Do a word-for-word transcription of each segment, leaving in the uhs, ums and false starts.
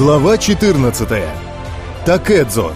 Глава четырнадцатая. Такэдзо.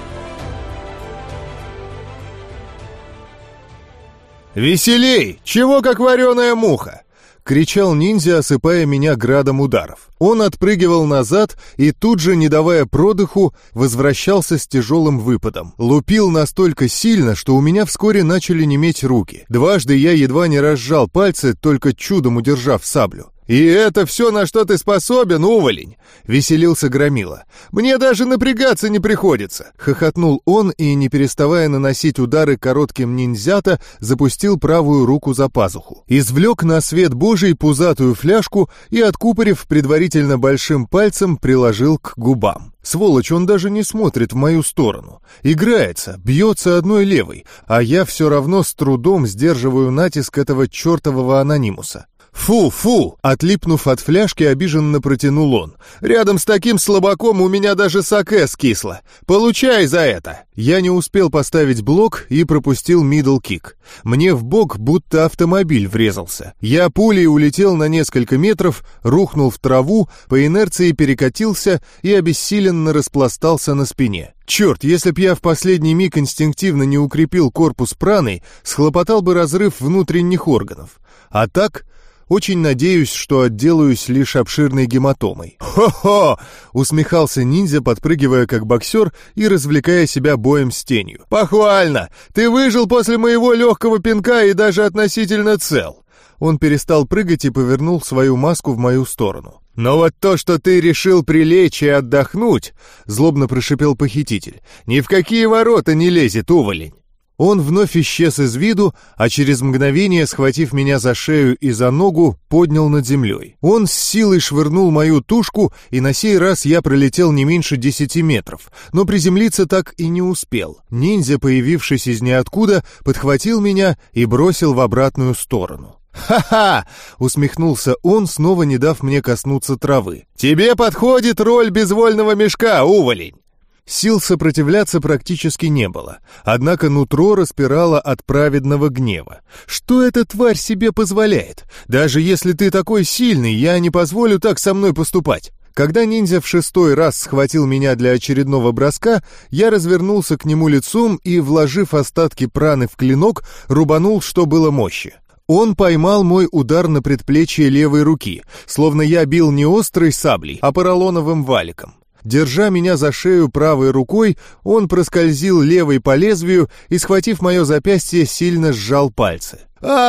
«Веселей! Чего как вареная муха!» — кричал ниндзя, осыпая меня градом ударов. Он отпрыгивал назад и тут же, не давая продыху, возвращался с тяжелым выпадом. Лупил настолько сильно, что у меня вскоре начали неметь руки. Дважды я едва не разжал пальцы, только чудом удержав саблю. «И это все, на что ты способен, уволень!» — веселился Громила. «Мне даже напрягаться не приходится!» — хохотнул он и, не переставая наносить удары коротким ниндзята, запустил правую руку за пазуху. Извлек на свет Божий пузатую фляжку и, откупорив предварительно большим пальцем, приложил к губам. Сволочь, он даже не смотрит в мою сторону. Играется, бьется одной левой, а я все равно с трудом сдерживаю натиск этого чертового анонимуса. «Фу, фу!» — отлипнув от фляжки, обиженно протянул он. «Рядом с таким слабаком у меня даже саке скисло. Получай за это!» Я не успел поставить блок и пропустил мидл-кик. Мне в бок будто автомобиль врезался. Я пулей улетел на несколько метров, рухнул в траву, по инерции перекатился и обессиленно распластался на спине. Черт, если б я в последний миг инстинктивно не укрепил корпус праной, схлопотал бы разрыв внутренних органов. А так... Очень надеюсь, что отделаюсь лишь обширной гематомой. «Хо-хо!» — усмехался ниндзя, подпрыгивая как боксер и развлекая себя боем с тенью. «Похвально! Ты выжил после моего легкого пинка и даже относительно цел!» Он перестал прыгать и повернул свою маску в мою сторону. «Но вот то, что ты решил прилечь и отдохнуть!» — злобно прошипел похититель. «Ни в какие ворота не лезет, уволень!» Он вновь исчез из виду, а через мгновение, схватив меня за шею и за ногу, поднял над землей. Он с силой швырнул мою тушку, и на сей раз я пролетел не меньше десяти метров, но приземлиться так и не успел. Ниндзя, появившись из ниоткуда, подхватил меня и бросил в обратную сторону. «Ха-ха!» — усмехнулся он, снова не дав мне коснуться травы. «Тебе подходит роль безвольного мешка, уволень!» Сил сопротивляться практически не было, однако нутро распирало от праведного гнева. Что эта тварь себе позволяет? Даже если ты такой сильный, я не позволю так со мной поступать. Когда ниндзя в шестой раз схватил меня для очередного броска, я развернулся к нему лицом и, вложив остатки праны в клинок, рубанул, что было мочи. Он поймал мой удар на предплечье левой руки, словно я бил не острой саблей, а поролоновым валиком. Держа меня за шею правой рукой, он проскользил левой по лезвию и, схватив мое запястье, сильно сжал пальцы.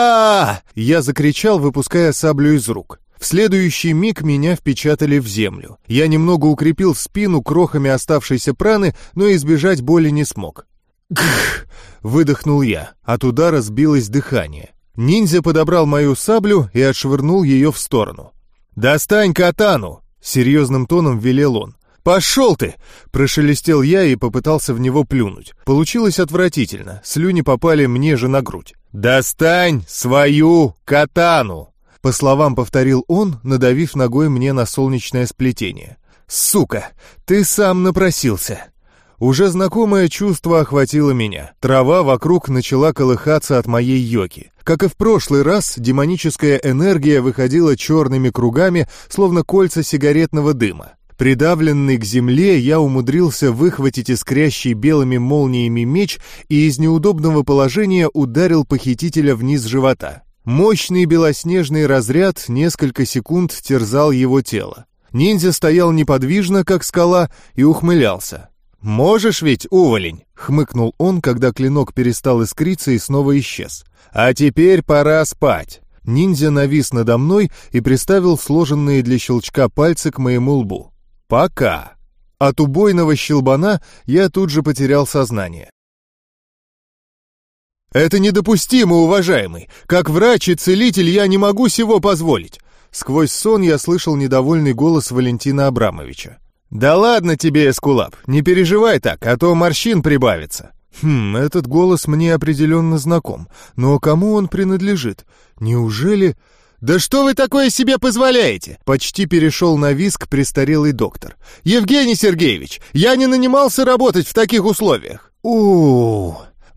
а Я закричал, выпуская саблю из рук. В следующий миг меня впечатали в землю. Я немного укрепил спину крохами оставшейся праны, но избежать боли не смог. «Гх!» — выдохнул я. От удара сбилось дыхание. Ниндзя подобрал мою саблю и отшвырнул ее в сторону. «Достань катану!» — серьезным тоном велел он. «Пошел ты!» — прошелестел я и попытался в него плюнуть. Получилось отвратительно, слюни попали мне же на грудь. «Достань свою катану!» — по словам повторил он, надавив ногой мне на солнечное сплетение. «Сука, ты сам напросился!» Уже знакомое чувство охватило меня. Трава вокруг начала колыхаться от моей йоки. Как и в прошлый раз, демоническая энергия выходила черными кругами, словно кольца сигаретного дыма. Придавленный к земле, я умудрился выхватить искрящий белыми молниями меч и из неудобного положения ударил похитителя вниз живота. Мощный белоснежный разряд несколько секунд терзал его тело. Ниндзя стоял неподвижно, как скала, и ухмылялся. «Можешь ведь, уволень?» — хмыкнул он, когда клинок перестал искриться и снова исчез. «А теперь пора спать». Ниндзя навис надо мной и приставил сложенные для щелчка пальцы к моему лбу. «Пока». От убойного щелбана я тут же потерял сознание. «Это недопустимо, уважаемый! Как врач и целитель я не могу сего позволить!» Сквозь сон я слышал недовольный голос Валентина Абрамовича. «Да ладно тебе, Эскулап, не переживай так, а то морщин прибавится». Хм, этот голос мне определенно знаком, но кому он принадлежит? Неужели... «Да что вы такое себе позволяете?» Почти перешел на визг престарелый доктор. «Евгений Сергеевич, я не нанимался работать в таких условиях!» у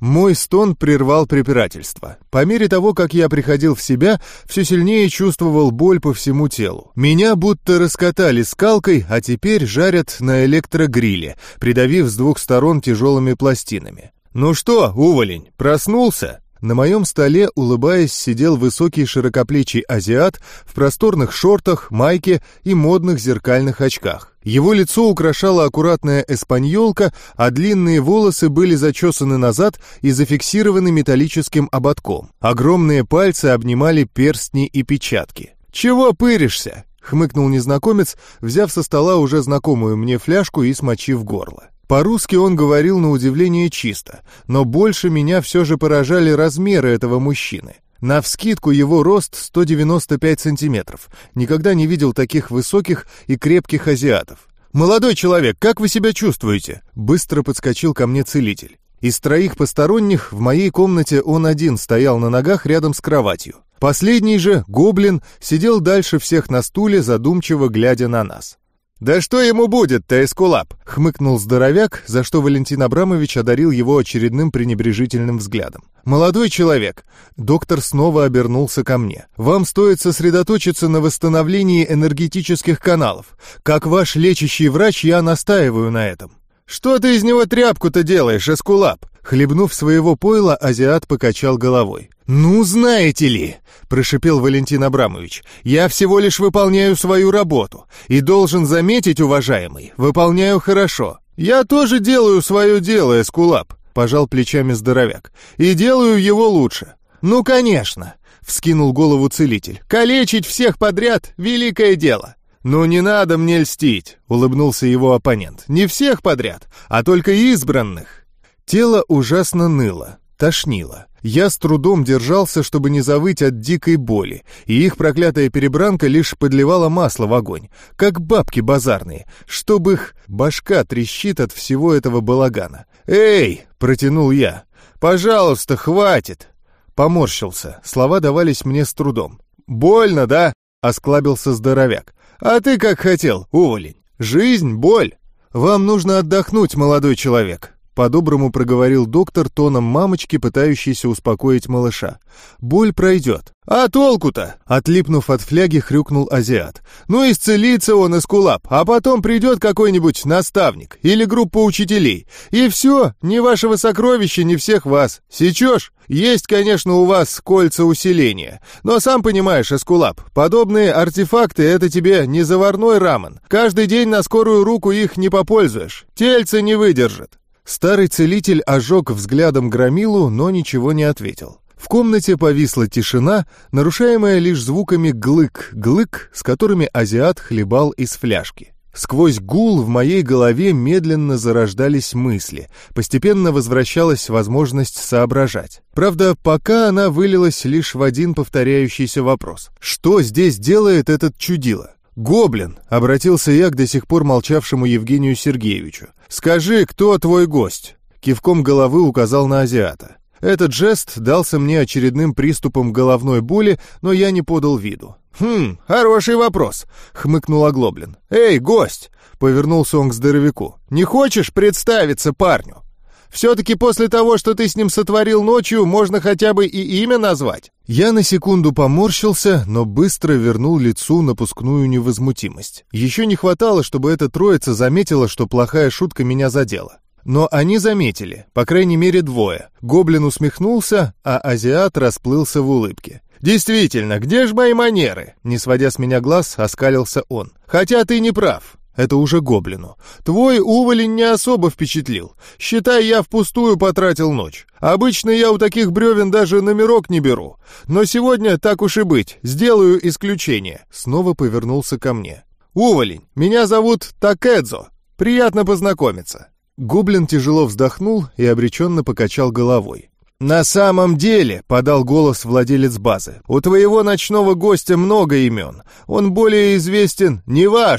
Мой стон прервал препирательство. По мере того, как я приходил в себя, все сильнее чувствовал боль по всему телу. Меня будто раскатали скалкой, а теперь жарят на электрогриле, придавив с двух сторон тяжелыми пластинами. «Ну что, уволень, проснулся?» На моем столе, улыбаясь, сидел высокий широкоплечий азиат в просторных шортах, майке и модных зеркальных очках. Его лицо украшала аккуратная эспаньолка, а длинные волосы были зачесаны назад и зафиксированы металлическим ободком. Огромные пальцы обнимали перстни и печатки. «Чего пыришься?» — хмыкнул незнакомец, взяв со стола уже знакомую мне фляжку и смочив горло. По-русски он говорил на удивление чисто, но больше меня все же поражали размеры этого мужчины. Навскидку его рост сто девяносто пять сантиметров. Никогда не видел таких высоких и крепких азиатов. «Молодой человек, как вы себя чувствуете?» Быстро подскочил ко мне целитель. Из троих посторонних в моей комнате он один стоял на ногах рядом с кроватью. Последний же, гоблин, сидел дальше всех на стуле, задумчиво глядя на нас. «Да что ему будет-то, Эскулап?» — хмыкнул здоровяк, за что Валентин Абрамович одарил его очередным пренебрежительным взглядом. «Молодой человек!» — доктор снова обернулся ко мне. «Вам стоит сосредоточиться на восстановлении энергетических каналов. Как ваш лечащий врач я настаиваю на этом». «Что ты из него тряпку-то делаешь, Эскулап?» Хлебнув своего пойла, азиат покачал головой. «Ну, знаете ли», — прошипел Валентин Абрамович, «я всего лишь выполняю свою работу. И должен заметить, уважаемый, выполняю хорошо». «Я тоже делаю свое дело, Эскулап», — пожал плечами здоровяк. «И делаю его лучше». «Ну, конечно», — вскинул голову целитель. «Калечить всех подряд — великое дело». «Ну не надо мне льстить», — улыбнулся его оппонент. «Не всех подряд, а только избранных». Тело ужасно ныло, тошнило. Я с трудом держался, чтобы не завыть от дикой боли, и их проклятая перебранка лишь подливала масло в огонь, как бабки базарные, чтобы их башка трещит от всего этого балагана. «Эй!» — протянул я. «Пожалуйста, хватит!» Поморщился, слова давались мне с трудом. «Больно, да?» — осклабился здоровяк. «А ты как хотел, уволень? Жизнь, боль. Вам нужно отдохнуть, молодой человек». По-доброму проговорил доктор тоном мамочки, пытающейся успокоить малыша. «Боль пройдет». «А толку-то?» Отлипнув от фляги, хрюкнул азиат. «Ну, исцелится он, Эскулап, а потом придет какой-нибудь наставник или группа учителей. И все, ни вашего сокровища, ни всех вас. Сечешь? Есть, конечно, у вас кольца усиления. Но сам понимаешь, Эскулап, подобные артефакты — это тебе не заварной рамен. Каждый день на скорую руку их не попользуешь. Тельце не выдержит». Старый целитель ожег взглядом громилу, но ничего не ответил. В комнате повисла тишина, нарушаемая лишь звуками глык-глык, с которыми азиат хлебал из фляжки. Сквозь гул в моей голове медленно зарождались мысли, постепенно возвращалась возможность соображать. Правда, пока она вылилась лишь в один повторяющийся вопрос. Что здесь делает этот чудило? «Гоблин», — обратился я к до сих пор молчавшему Евгению Сергеевичу. «Скажи, кто твой гость?» Кивком головы указал на азиата. Этот жест дался мне очередным приступом головной боли, но я не подал виду. «Хм, хороший вопрос», — хмыкнул Оглоблин. «Эй, гость!» — повернулся он к здоровяку. «Не хочешь представиться парню? Все-таки после того, что ты с ним сотворил ночью, можно хотя бы и имя назвать». Я на секунду поморщился, но быстро вернул лицу напускную невозмутимость. Еще не хватало, чтобы эта троица заметила, что плохая шутка меня задела. Но они заметили, по крайней мере двое. Гоблин усмехнулся, а азиат расплылся в улыбке. «Действительно, где ж мои манеры?» Не сводя с меня глаз, оскалился он. «Хотя ты не прав». Это уже гоблину. «Твой уволень не особо впечатлил. Считай, я впустую потратил ночь. Обычно я у таких бревен даже номерок не беру. Но сегодня, так уж и быть, сделаю исключение». Снова повернулся ко мне. «Уволень, меня зовут Такэдзо. Приятно познакомиться». Гоблин тяжело вздохнул и обреченно покачал головой. «На самом деле», — подал голос владелец базы, — «у твоего ночного гостя много имен. Он более известен, неважно».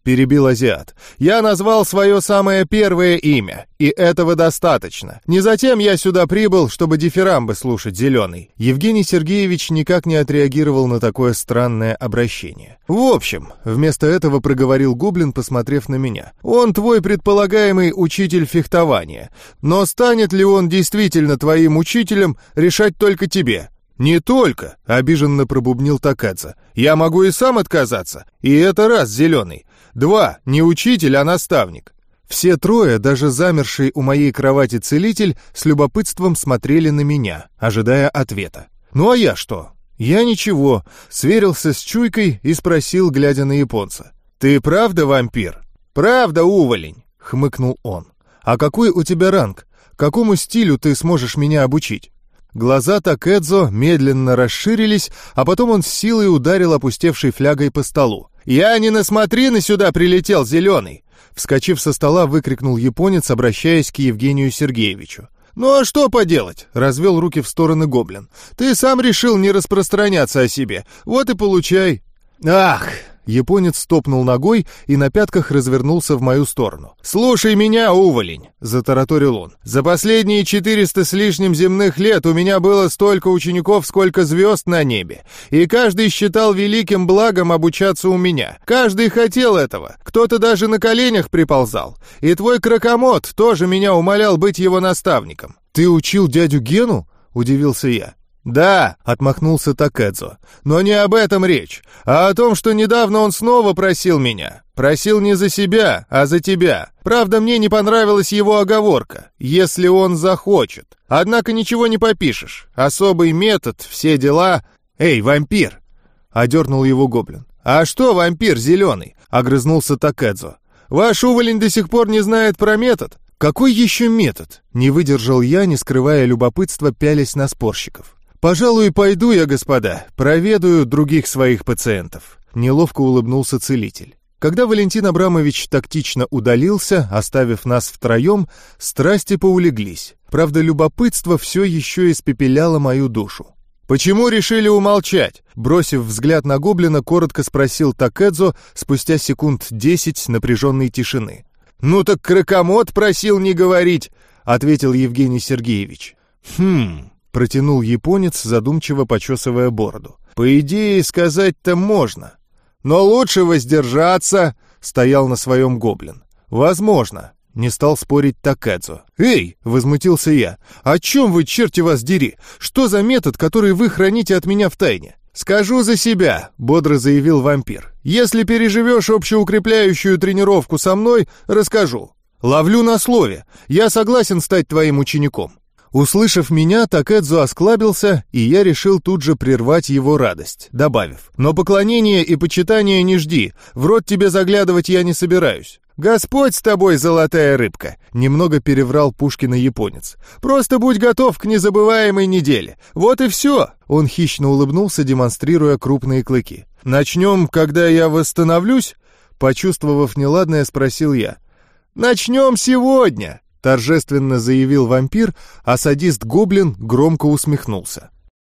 — перебил азиат. «Я назвал свое самое первое имя, и этого достаточно. Не затем я сюда прибыл, чтобы дифирамбы слушать, Зеленый». Евгений Сергеевич никак не отреагировал на такое странное обращение. «В общем», — вместо этого проговорил гоблин, посмотрев на меня, «он твой предполагаемый учитель фехтования. Но станет ли он действительно твоим учителем, решать только тебе». «Не только», — обиженно пробубнил Такэдзо. «Я могу и сам отказаться. И это раз, Зеленый. Два, не учитель, а наставник». Все трое, даже замерший у моей кровати целитель, с любопытством смотрели на меня, ожидая ответа. «Ну а я что?» Я ничего, сверился с чуйкой и спросил, глядя на японца. «Ты правда вампир?» «Правда, уволень», — хмыкнул он. «А какой у тебя ранг? Какому стилю ты сможешь меня обучить?» Глаза Такэдзо медленно расширились, а потом он с силой ударил опустевшей флягой по столу. «Я не на смотрины сюда прилетел, Зеленый!» Вскочив со стола, выкрикнул японец, обращаясь к Евгению Сергеевичу. «Ну а что поделать?» — развел руки в стороны гоблин. «Ты сам решил не распространяться о себе. Вот и получай». «Ах!» Японец топнул ногой и на пятках развернулся в мою сторону. «Слушай меня, уволень!» — затараторил он. «За последние четыреста с лишним земных лет у меня было столько учеников, сколько звезд на небе. И каждый считал великим благом обучаться у меня. Каждый хотел этого. Кто-то даже на коленях приползал. И твой кракомот тоже меня умолял быть его наставником». «Ты учил дядю Гену?» — удивился я. «Да», — отмахнулся Такэдзо, — «но не об этом речь, а о том, что недавно он снова просил меня. Просил не за себя, а за тебя. Правда, мне не понравилась его оговорка, если он захочет. Однако ничего не попишешь. Особый метод, все дела...» «Эй, вампир!» — одернул его гоблин. «А что, вампир зеленый?» — огрызнулся Такэдзо. «Ваш уволень до сих пор не знает про метод». «Какой еще метод?» — не выдержал я, не скрывая любопытства, пялясь на спорщиков. «Пожалуй, пойду я, господа, проведаю других своих пациентов», — неловко улыбнулся целитель. Когда Валентин Абрамович тактично удалился, оставив нас втроем, страсти поулеглись. Правда, любопытство все еще испепеляло мою душу. «Почему решили умолчать?» Бросив взгляд на гоблина, коротко спросил Такэдзо спустя секунд десять напряженной тишины. «Ну так кракомот просил не говорить», — ответил Евгений Сергеевич. «Хм...» — протянул японец, задумчиво почесывая бороду. «По идее, сказать-то можно. Но лучше воздержаться», — стоял на своем гоблин. «Возможно», — не стал спорить Такэдзо. «Эй!» — возмутился я. «О чем вы, черти вас дери? Что за метод, который вы храните от меня в тайне?» «Скажу за себя», — бодро заявил вампир. «Если переживешь общеукрепляющую тренировку со мной, расскажу. Ловлю на слове. Я согласен стать твоим учеником». Услышав меня, Такэдзо осклабился, и я решил тут же прервать его радость, добавив: «Но поклонения и почитания не жди, в рот тебе заглядывать я не собираюсь». «Господь с тобой, золотая рыбка», — немного переврал Пушкина японец. «Просто будь готов к незабываемой неделе. Вот и все». Он хищно улыбнулся, демонстрируя крупные клыки. «Начнем, когда я восстановлюсь?» Почувствовав неладное, спросил я. «Начнем сегодня», — торжественно заявил вампир, а садист-гоблин громко усмехнулся.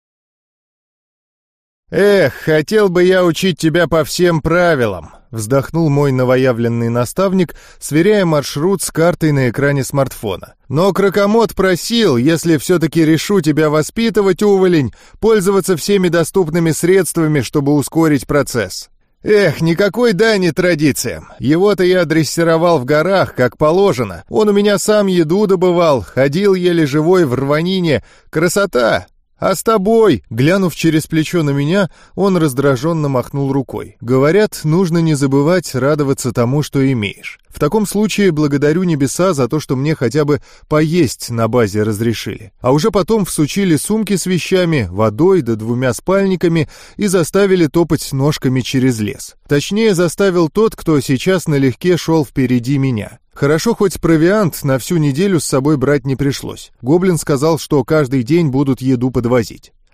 «Эх, хотел бы я учить тебя по всем правилам», — вздохнул мой новоявленный наставник, сверяя маршрут с картой на экране смартфона. «Но кракомот просил, если все-таки решу тебя воспитывать, уволень, пользоваться всеми доступными средствами, чтобы ускорить процесс». Эх, никакой дани традициям. Его-то я дрессировал в горах, как положено. Он у меня сам еду добывал, ходил еле живой в рванине. Красота! А с тобой?» Глянув через плечо на меня, он раздраженно махнул рукой. «Говорят, нужно не забывать радоваться тому, что имеешь. В таком случае благодарю небеса за то, что мне хотя бы поесть на базе разрешили. А уже потом всучили сумки с вещами, водой да двумя спальниками и заставили топать ножками через лес. Точнее, заставил тот, кто сейчас налегке шел впереди меня. Хорошо, хоть провиант на всю неделю с собой брать не пришлось. Гоблин сказал, что каждый день будут еду подвозить.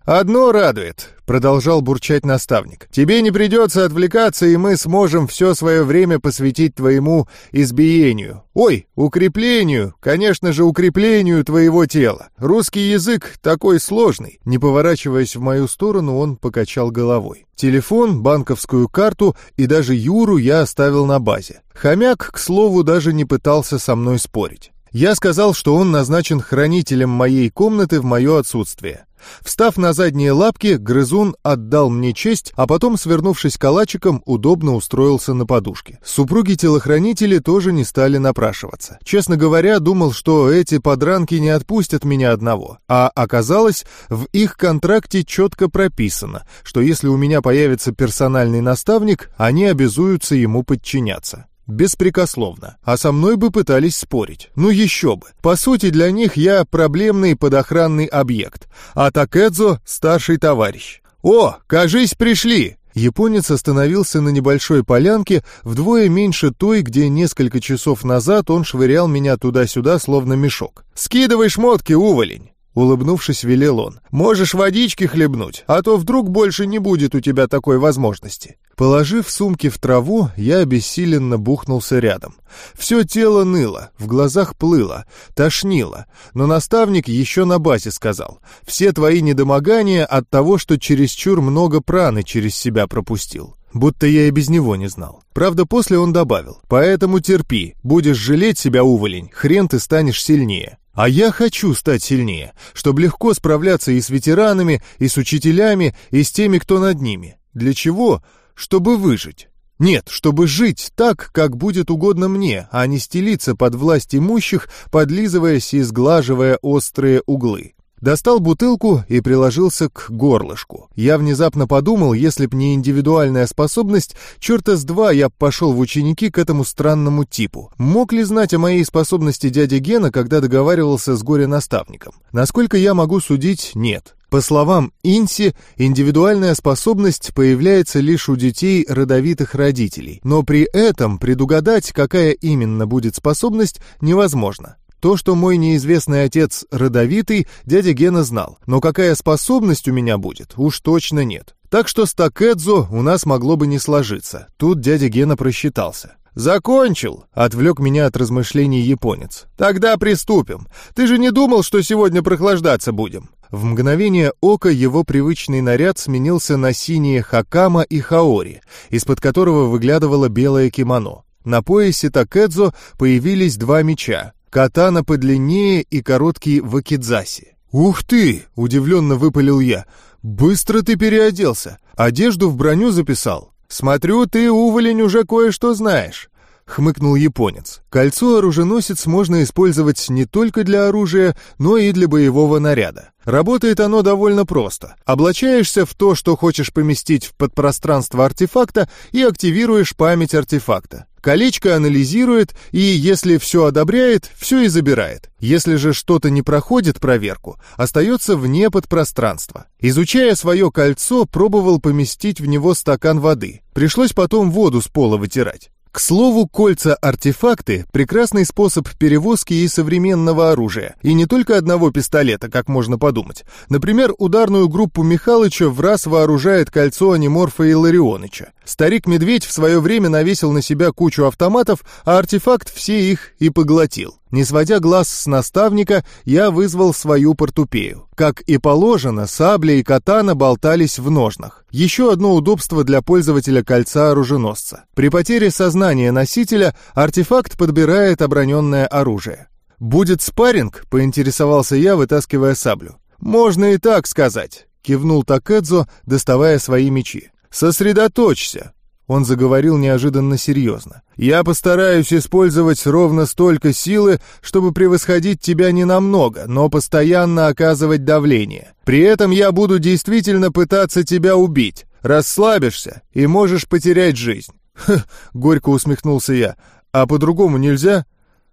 «Одно радует», — продолжал бурчать наставник. «Тебе не придется отвлекаться, и мы сможем все свое время посвятить твоему избиению. Ой, укреплению, конечно же, укреплению твоего тела. Русский язык такой сложный». Не поворачиваясь в мою сторону, он покачал головой. Телефон, банковскую карту и даже Юру я оставил на базе. Хомяк, к слову, даже не пытался со мной спорить. Я сказал, что он назначен хранителем моей комнаты в мое отсутствие. Встав на задние лапки, грызун отдал мне честь, а потом, свернувшись калачиком, удобно устроился на подушке. Супруги-телохранители тоже не стали напрашиваться. Честно говоря, думал, что эти подранки не отпустят меня одного. А оказалось, в их контракте четко прописано, что если у меня появится персональный наставник, они обязуются ему подчиняться. Беспрекословно. А со мной бы пытались спорить. Ну еще бы. По сути, для них я проблемный подохранный объект, а Такэдзо — старший товарищ. «О, кажись, пришли!» Японец остановился на небольшой полянке, вдвое меньше той, где несколько часов назад он швырял меня туда-сюда, словно мешок. «Скидывай шмотки, уволень!» Улыбнувшись, велел он. «Можешь водички хлебнуть, а то вдруг больше не будет у тебя такой возможности». Положив сумки в траву, я обессиленно бухнулся рядом. Все тело ныло, в глазах плыло, тошнило. Но наставник еще на базе сказал: «Все твои недомогания от того, что чересчур много праны через себя пропустил». Будто я и без него не знал. Правда, после он добавил: «Поэтому терпи, будешь жалеть себя, уволень, хрен ты станешь сильнее». А я хочу стать сильнее, чтобы легко справляться и с ветеранами, и с учителями, и с теми, кто над ними. Для чего? Чтобы выжить. Нет, чтобы жить так, как будет угодно мне, а не стелиться под власть имущих, подлизываясь и сглаживая острые углы. Достал бутылку и приложился к горлышку. Я внезапно подумал, если б не индивидуальная способность, черта с два я б пошел в ученики к этому странному типу. Мог ли знать о моей способности дядя Гена, когда договаривался с горе-наставником? Насколько я могу судить, нет. По словам Инси, индивидуальная способность появляется лишь у детей родовитых родителей, но при этом предугадать, какая именно будет способность, невозможно. То, что мой неизвестный отец родовитый, дядя Гена знал, но какая способность у меня будет, уж точно нет. Так что с Такэдзо у нас могло бы не сложиться, тут дядя Гена просчитался. «Закончил!» — отвлек меня от размышлений японец. «Тогда приступим. Ты же не думал, что сегодня прохлаждаться будем?» В мгновение ока его привычный наряд сменился на синие хакама и хаори, из-под которого выглядывало белое кимоно. На поясе Такэдзо появились два меча. Катана подлиннее и короткий вакидзаси. «Ух ты!» — удивленно выпалил я. «Быстро ты переоделся. Одежду в броню записал. Смотрю, ты, уволень, уже кое-что знаешь», — хмыкнул японец. «Кольцо-оруженосец можно использовать не только для оружия, но и для боевого наряда. Работает оно довольно просто. Облачаешься в то, что хочешь поместить в подпространство артефакта, и активируешь память артефакта. Колечко анализирует, и если все одобряет, все и забирает. Если же что-то не проходит проверку, остается вне подпространства. Изучая свое кольцо, пробовал поместить в него стакан воды. Пришлось потом воду с пола вытирать. К слову, кольца-артефакты – прекрасный способ перевозки и современного оружия. И не только одного пистолета, как можно подумать. Например, ударную группу Михалыча в раз вооружает кольцо Аниморфа Илларионыча. Старик-медведь в свое время навесил на себя кучу автоматов, а артефакт все их и поглотил. Не сводя глаз с наставника, я вызвал свою портупею. Как и положено, сабля и катана болтались в ножнах. Еще одно удобство для пользователя кольца-оруженосца. При потере сознания носителя артефакт подбирает оброненное оружие. «Будет спарринг?» — поинтересовался я, вытаскивая саблю. «Можно и так сказать», — кивнул Такэдзо, доставая свои мечи. «Сосредоточься», — он заговорил неожиданно серьезно. «Я постараюсь использовать ровно столько силы, чтобы превосходить тебя ненамного, но постоянно оказывать давление. При этом я буду действительно пытаться тебя убить. Расслабишься и можешь потерять жизнь». «Хм», — горько усмехнулся я. «А по-другому нельзя?»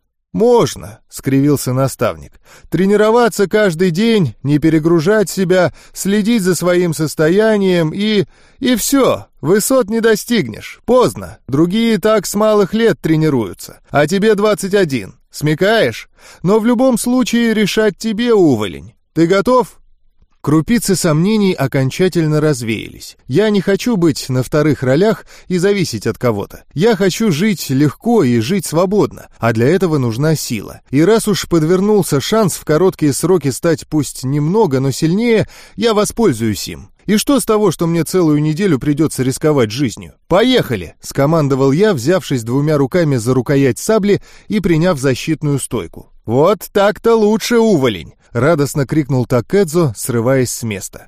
«Можно», — скривился наставник. «Тренироваться каждый день, не перегружать себя, следить за своим состоянием и... и все, высот не достигнешь. Поздно. Другие так с малых лет тренируются. А тебе двадцать один. Смекаешь? Но в любом случае решать тебе, уволень. Ты готов?» Крупицы сомнений окончательно развеялись. Я не хочу быть на вторых ролях и зависеть от кого-то. Я хочу жить легко и жить свободно, а для этого нужна сила. И раз уж подвернулся шанс в короткие сроки стать пусть немного, но сильнее, я воспользуюсь им. И что с того, что мне целую неделю придется рисковать жизнью? «Поехали!» — скомандовал я, взявшись двумя руками за рукоять сабли и приняв защитную стойку. «Вот так-то лучше, уволень!» — радостно крикнул Такэдзо, срываясь с места.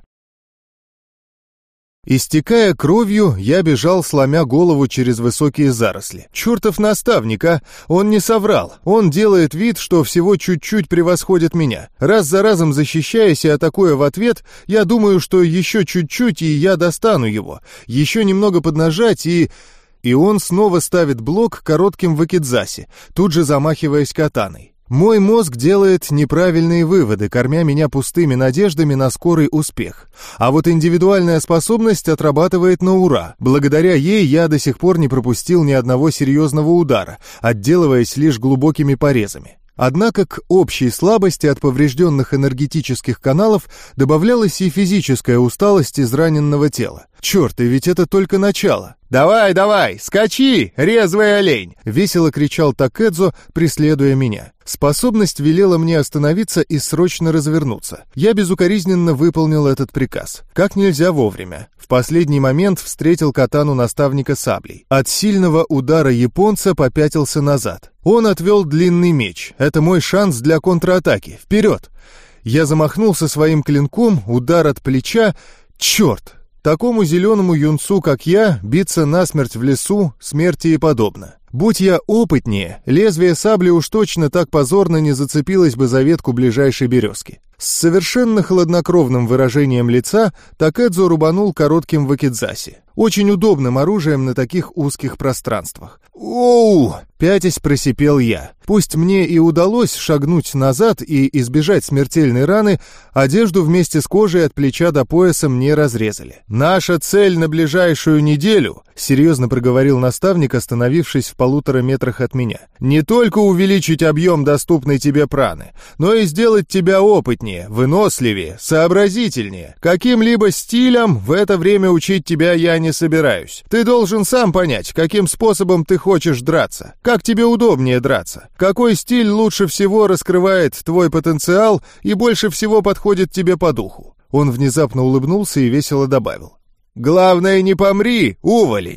Истекая кровью, я бежал, сломя голову через высокие заросли. Чертов наставник, а! Он не соврал. Он делает вид, что всего чуть-чуть превосходит меня. Раз за разом защищаясь и атакуя в ответ, я думаю, что еще чуть-чуть, и я достану его. Еще немного поднажать, и... И он снова ставит блок коротким вакидзаси, тут же замахиваясь катаной. Мой мозг делает неправильные выводы, кормя меня пустыми надеждами на скорый успех. А вот индивидуальная способность отрабатывает на ура. Благодаря ей я до сих пор не пропустил ни одного серьезного удара, отделываясь лишь глубокими порезами. Однако к общей слабости от поврежденных энергетических каналов добавлялась и физическая усталость израненного тела. Черт, и ведь это только начало. «Давай, давай, скачи, резвый олень!» — весело кричал Такэдзо, преследуя меня. Способность велела мне остановиться и срочно развернуться. Я безукоризненно выполнил этот приказ. Как нельзя вовремя. В последний момент встретил катану наставника саблей. От сильного удара японца попятился назад. Он отвел длинный меч. Это мой шанс для контратаки. Вперед! Я замахнулся своим клинком, удар от плеча. Черт! Такому зеленому юнцу, как я, биться насмерть в лесу, смерти и подобно. Будь я опытнее, лезвие сабли уж точно так позорно не зацепилось бы за ветку ближайшей березки. С совершенно хладнокровным выражением лица Такэдзо рубанул коротким вакидзаси. Очень удобным оружием на таких узких пространствах. «Оу!» — пятясь просипел я. Пусть мне и удалось шагнуть назад и избежать смертельной раны, одежду вместе с кожей от плеча до пояса мне разрезали. «Наша цель на ближайшую неделю», — серьезно проговорил наставник, остановившись в полутора метрах от меня, «не только увеличить объем доступной тебе праны, но и сделать тебя опытнее, выносливее, сообразительнее. Каким-либо стилем в это время учить тебя я не собираюсь. Ты должен сам понять, каким способом ты хочешь драться, как тебе удобнее драться, какой стиль лучше всего раскрывает твой потенциал и больше всего подходит тебе по духу». Он внезапно улыбнулся и весело добавил: «Главное, не помри, уволень!»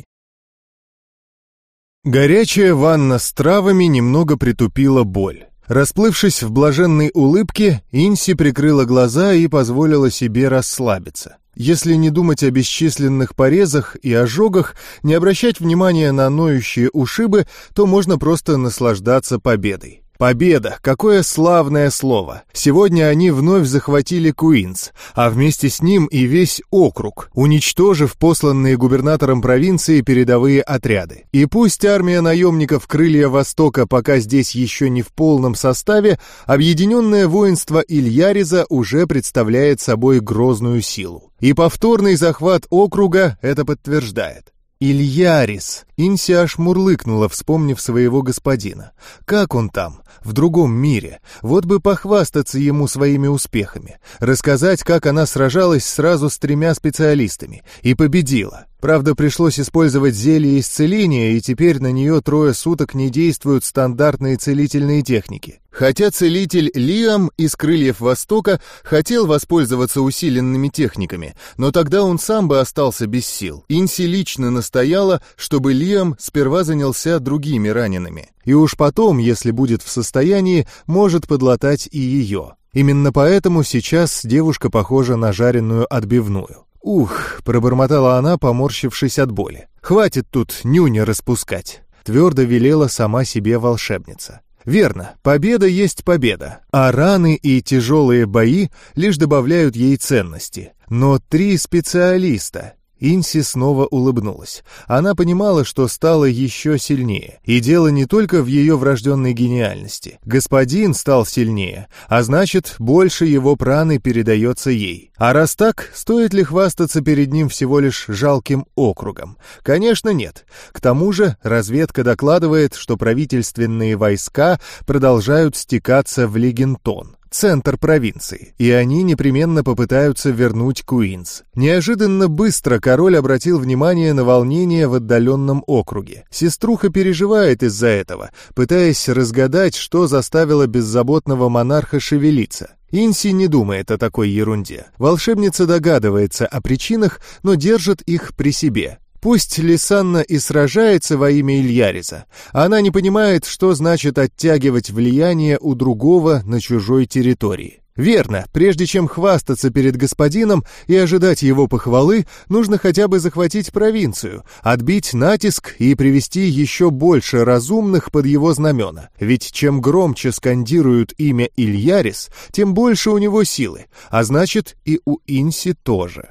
Горячая ванна с травами немного притупила боль. Расплывшись в блаженной улыбке, Инси прикрыла глаза и позволила себе расслабиться. Если не думать о бесчисленных порезах и ожогах, не обращать внимания на ноющие ушибы, то можно просто наслаждаться победой. Победа! Какое славное слово! Сегодня они вновь захватили Куинс, а вместе с ним и весь округ, уничтожив посланные губернатором провинции передовые отряды. И пусть армия наемников Крылья Востока пока здесь еще не в полном составе, объединенное воинство Ильяриза уже представляет собой грозную силу. И повторный захват округа это подтверждает. Ильяриз. Инси аж мурлыкнула, вспомнив своего господина. Как он там, в другом мире? Вот бы похвастаться ему своими успехами. Рассказать, как она сражалась сразу с тремя специалистами. И победила. Правда, пришлось использовать зелье исцеления, и теперь на нее трое суток не действуют стандартные целительные техники. Хотя целитель Лиам из Крыльев Востока хотел воспользоваться усиленными техниками, но тогда он сам бы остался без сил. Инси лично настояла, чтобы Лиам сперва занялся другими ранеными. И уж потом, если будет в состоянии, может подлатать и ее. Именно поэтому сейчас девушка похожа на жареную отбивную. «Ух!» — пробормотала она, поморщившись от боли. «Хватит тут нюня распускать!» — твердо велела сама себе волшебница. Верно, победа есть победа, а раны и тяжелые бои лишь добавляют ей ценности. Но три специалиста... Инси снова улыбнулась. Она понимала, что стала еще сильнее. И дело не только в ее врожденной гениальности. Господин стал сильнее, а значит, больше его праны передается ей. А раз так, стоит ли хвастаться перед ним всего лишь жалким округом? Конечно, нет. К тому же разведка докладывает, что правительственные войска продолжают стекаться в Лигентон. центр провинции, и они непременно попытаются вернуть Куинс. Неожиданно быстро король обратил внимание на волнение в отдаленном округе. Сеструха переживает из-за этого, пытаясь разгадать, что заставило беззаботного монарха шевелиться. Инси не думает о такой ерунде. Волшебница догадывается о причинах, но держит их при себе. Пусть Лисанна и сражается во имя Ильяриза, она не понимает, что значит оттягивать влияние у другого на чужой территории. Верно, прежде чем хвастаться перед господином и ожидать его похвалы, нужно хотя бы захватить провинцию, отбить натиск и привести еще больше разумных под его знамена. Ведь чем громче скандируют имя Ильярис, тем больше у него силы, а значит и у Инси тоже.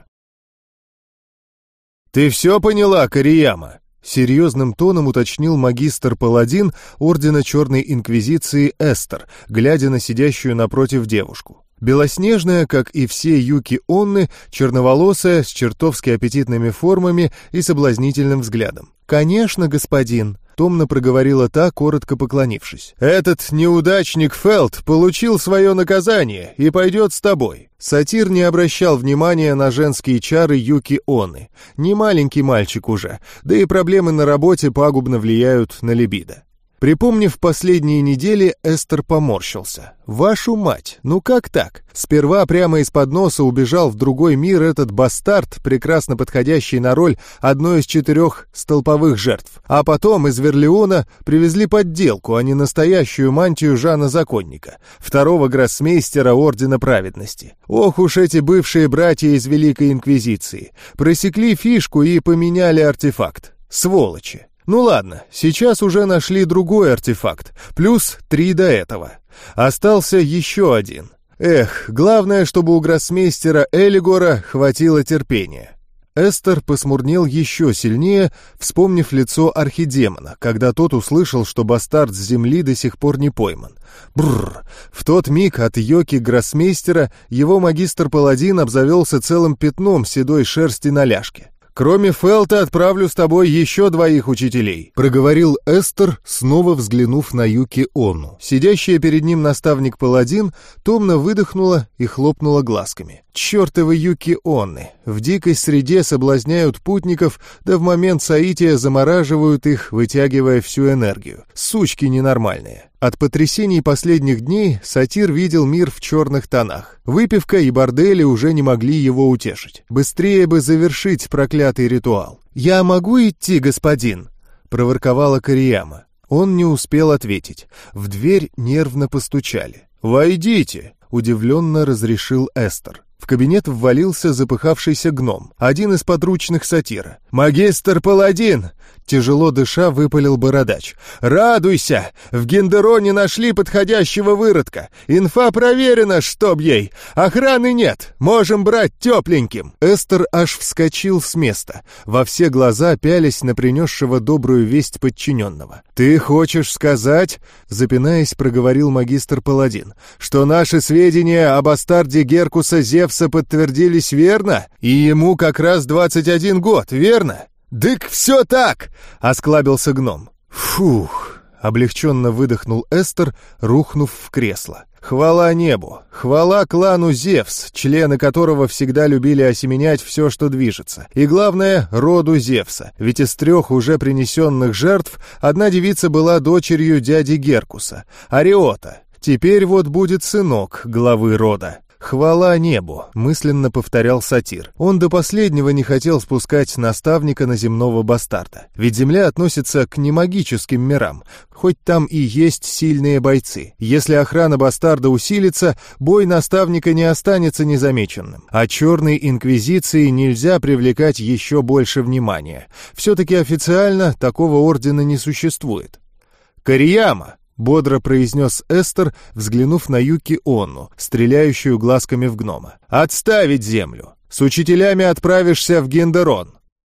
«Ты все поняла, Корияма?» — серьезным тоном уточнил магистр-паладин Ордена Черной Инквизиции Эстер, глядя на сидящую напротив девушку. Белоснежная, как и все юки-онны, черноволосая, с чертовски аппетитными формами и соблазнительным взглядом. «Конечно, господин», — томно проговорила та, коротко поклонившись. «Этот неудачник Фелд получил свое наказание и пойдет с тобой». Сатир не обращал внимания на женские чары юки-онны. Не маленький мальчик уже, да и проблемы на работе пагубно влияют на либидо. Припомнив последние недели, Эстер поморщился. «Вашу мать, ну как так? Сперва прямо из-под носа убежал в другой мир этот бастард, прекрасно подходящий на роль одной из четырех столповых жертв. А потом из Верлеона привезли подделку, а не настоящую мантию Жана Законника, второго гроссмейстера Ордена Праведности. Ох уж эти бывшие братья из Великой Инквизиции. Просекли фишку и поменяли артефакт. Сволочи. Ну ладно, сейчас уже нашли другой артефакт, плюс три до этого. Остался еще один. Эх, главное, чтобы у гроссмейстера Элигора хватило терпения». Эстер посмурнел еще сильнее, вспомнив лицо архидемона, когда тот услышал, что бастард с земли до сих пор не пойман. Бррр! В тот миг от йоки гроссмейстера его магистр-паладин обзавелся целым пятном седой шерсти на ляжке. «Кроме Фелта отправлю с тобой еще двоих учителей», — проговорил Эстер, снова взглянув на юки-онну. Сидящая перед ним наставник-паладин томно выдохнула и хлопнула глазками. «Чертовы юки-онны! В дикой среде соблазняют путников, да в момент соития замораживают их, вытягивая всю энергию. Сучки ненормальные». От потрясений последних дней Сатир видел мир в черных тонах. Выпивка и бордели уже не могли его утешить. Быстрее бы завершить проклятый ритуал. «Я могу идти, господин?» — проворковала Корияма. Он не успел ответить. В дверь нервно постучали. «Войдите!» — удивленно разрешил Эстер. В кабинет ввалился запыхавшийся гном, один из подручных Сатира. «Магистр-паладин!» — тяжело дыша выпалил бородач. «Радуйся! В Гиндероне нашли подходящего выродка. Инфа проверена, чтоб ей! Охраны нет! Можем брать тепленьким!» Эстер аж вскочил с места, во все глаза пялясь на принесшего добрую весть подчиненного. «Ты хочешь сказать, — запинаясь, проговорил магистр-паладин, — что наши сведения об бастарде Геркуса Зевса подтвердились верно? И ему как раз двадцать один год, верно?» «Дык все так!» — осклабился гном. «Фух!» — облегченно выдохнул Эстер, рухнув в кресло. «Хвала небу! Хвала клану Зевс, члены которого всегда любили осеменять все, что движется. И главное, роду Зевса, ведь из трех уже принесенных жертв одна девица была дочерью дяди Геркуса, Ариота. Теперь вот будет сынок главы рода». «Хвала небу», — мысленно повторял Сатир. Он до последнего не хотел спускать наставника на земного бастарда. Ведь земля относится к немагическим мирам, хоть там и есть сильные бойцы. Если охрана бастарда усилится, бой наставника не останется незамеченным. А черной инквизиции нельзя привлекать еще больше внимания. Все-таки официально такого ордена не существует. «Корияма!» — бодро произнес Эстер, взглянув на юки-онну, стреляющую глазками в гнома. «Отставить землю! С учителями отправишься в Гиндерон!»